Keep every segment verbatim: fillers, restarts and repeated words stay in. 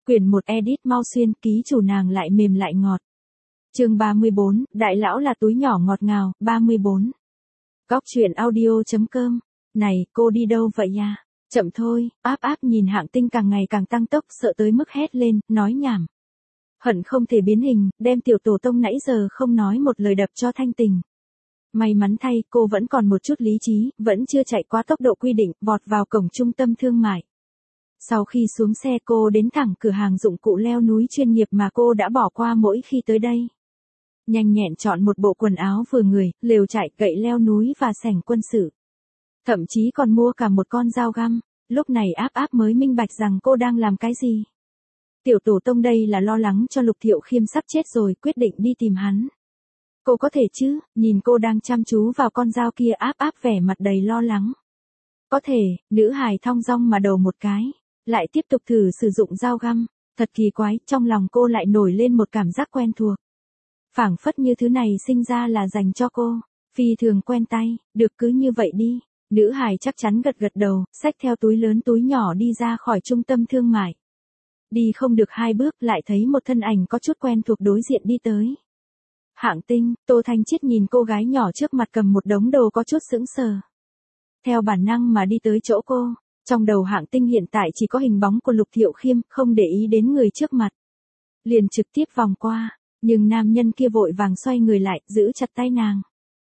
Quyển một edit mau xuyên, ký chủ nàng lại mềm lại ngọt. Chương ba mươi bốn, đại lão là túi nhỏ ngọt ngào, ba mươi bốn. Góc truyện audio.com. Này, cô đi đâu vậy ya? Chậm thôi, áp áp nhìn Hạng Tinh càng ngày càng tăng tốc, sợ tới mức hét lên, nói nhảm. Hận không thể biến hình, đem tiểu tổ tông nãy giờ không nói một lời đập cho thanh tình. May mắn thay, cô vẫn còn một chút lý trí, vẫn chưa chạy qua tốc độ quy định, vọt vào cổng trung tâm thương mại. Sau khi xuống xe cô đến thẳng cửa hàng dụng cụ leo núi chuyên nghiệp mà cô đã bỏ qua mỗi khi tới đây. Nhanh nhẹn chọn một bộ quần áo vừa người, lều trại, gậy leo núi và sẻng quân sự. Thậm chí còn mua cả một con dao găm. Lúc này áp áp mới minh bạch rằng cô đang làm cái gì. Tiểu tổ tông đây là lo lắng cho Lục Thiệu Khiêm sắp chết rồi, quyết định đi tìm hắn. Cô có thể chứ, nhìn cô đang chăm chú vào con dao kia, áp áp vẻ mặt đầy lo lắng. Có thể, nữ hài thong dong mà đầu một cái, lại tiếp tục thử sử dụng dao găm. Thật kỳ quái, trong lòng cô lại nổi lên một cảm giác quen thuộc. Phảng phất như thứ này sinh ra là dành cho cô, phi thường quen tay, được cứ như vậy đi. Nữ hài chắc chắn gật gật đầu, xách theo túi lớn túi nhỏ đi ra khỏi trung tâm thương mại. Đi không được hai bước lại thấy một thân ảnh có chút quen thuộc đối diện đi tới. Hạng Tinh, Tô Thanh Chiết nhìn cô gái nhỏ trước mặt cầm một đống đồ có chút sững sờ. Theo bản năng mà đi tới chỗ cô, trong đầu Hạng Tinh hiện tại chỉ có hình bóng của Lục Thiệu Khiêm, không để ý đến người trước mặt. Liền trực tiếp vòng qua, nhưng nam nhân kia vội vàng xoay người lại, giữ chặt tay nàng.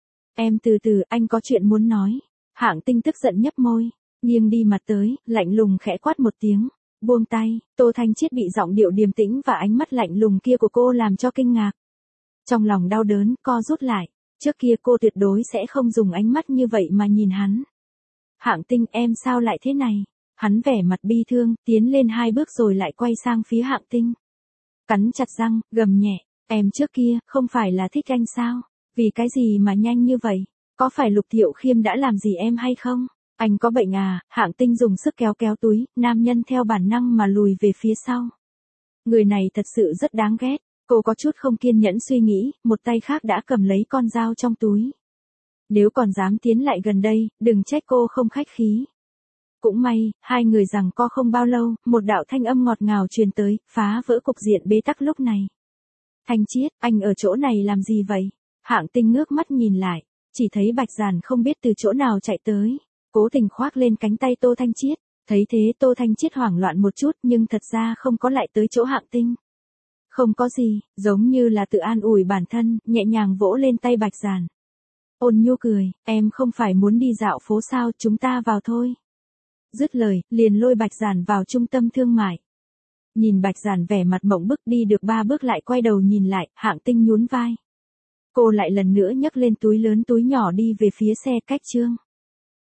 Em từ từ, anh có chuyện muốn nói. Hạng Tinh tức giận nhấp môi, nghiêng đi mặt tới, lạnh lùng khẽ quát một tiếng, buông tay. Tô Thanh Chiết bị giọng điệu điềm tĩnh và ánh mắt lạnh lùng kia của cô làm cho kinh ngạc. Trong lòng đau đớn, co rút lại, trước kia cô tuyệt đối sẽ không dùng ánh mắt như vậy mà nhìn hắn. Hạng Tinh, em sao lại thế này? Hắn vẻ mặt bi thương, tiến lên hai bước rồi lại quay sang phía Hạng Tinh. Cắn chặt răng, gầm nhẹ, em trước kia, không phải là thích anh sao? Vì cái gì mà nhanh như vậy? Có phải Lục Thiệu Khiêm đã làm gì em hay không? Anh có bệnh à? Hạng Tinh dùng sức kéo kéo túi, nam nhân theo bản năng mà lùi về phía sau. Người này thật sự rất đáng ghét, cô có chút không kiên nhẫn suy nghĩ, một tay khác đã cầm lấy con dao trong túi. Nếu còn dám tiến lại gần đây, đừng trách cô không khách khí. Cũng may, hai người giằng co không bao lâu, một đạo thanh âm ngọt ngào truyền tới, phá vỡ cục diện bế tắc lúc này. Thanh Chiết, anh ở chỗ này làm gì vậy? Hạng Tinh ngước mắt nhìn lại. Chỉ thấy Bạch Giản không biết từ chỗ nào chạy tới, cố tình khoác lên cánh tay Tô Thanh Chiết. Thấy thế Tô Thanh Chiết hoảng loạn một chút nhưng thật ra không có lại tới chỗ Hạng Tinh. Không có gì, giống như là tự an ủi bản thân, nhẹ nhàng vỗ lên tay Bạch Giản. Ôn nhu cười, em không phải muốn đi dạo phố sao, chúng ta vào thôi. Dứt lời, liền lôi Bạch Giản vào trung tâm thương mại. Nhìn Bạch Giản vẻ mặt mộng bức đi được ba bước lại quay đầu nhìn lại, Hạng Tinh nhún vai. Cô lại lần nữa nhấc lên túi lớn túi nhỏ đi về phía xe cách chương.